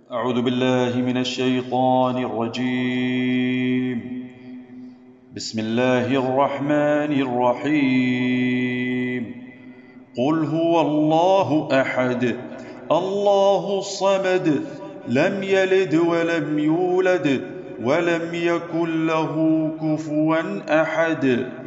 أعوذ بالله من الشيطان الرجيم. بسم الله الرحمن الرحيم. قل هو الله أحد الله الصمد لم يلد ولم يولد ولم يكن له كفوا أحد.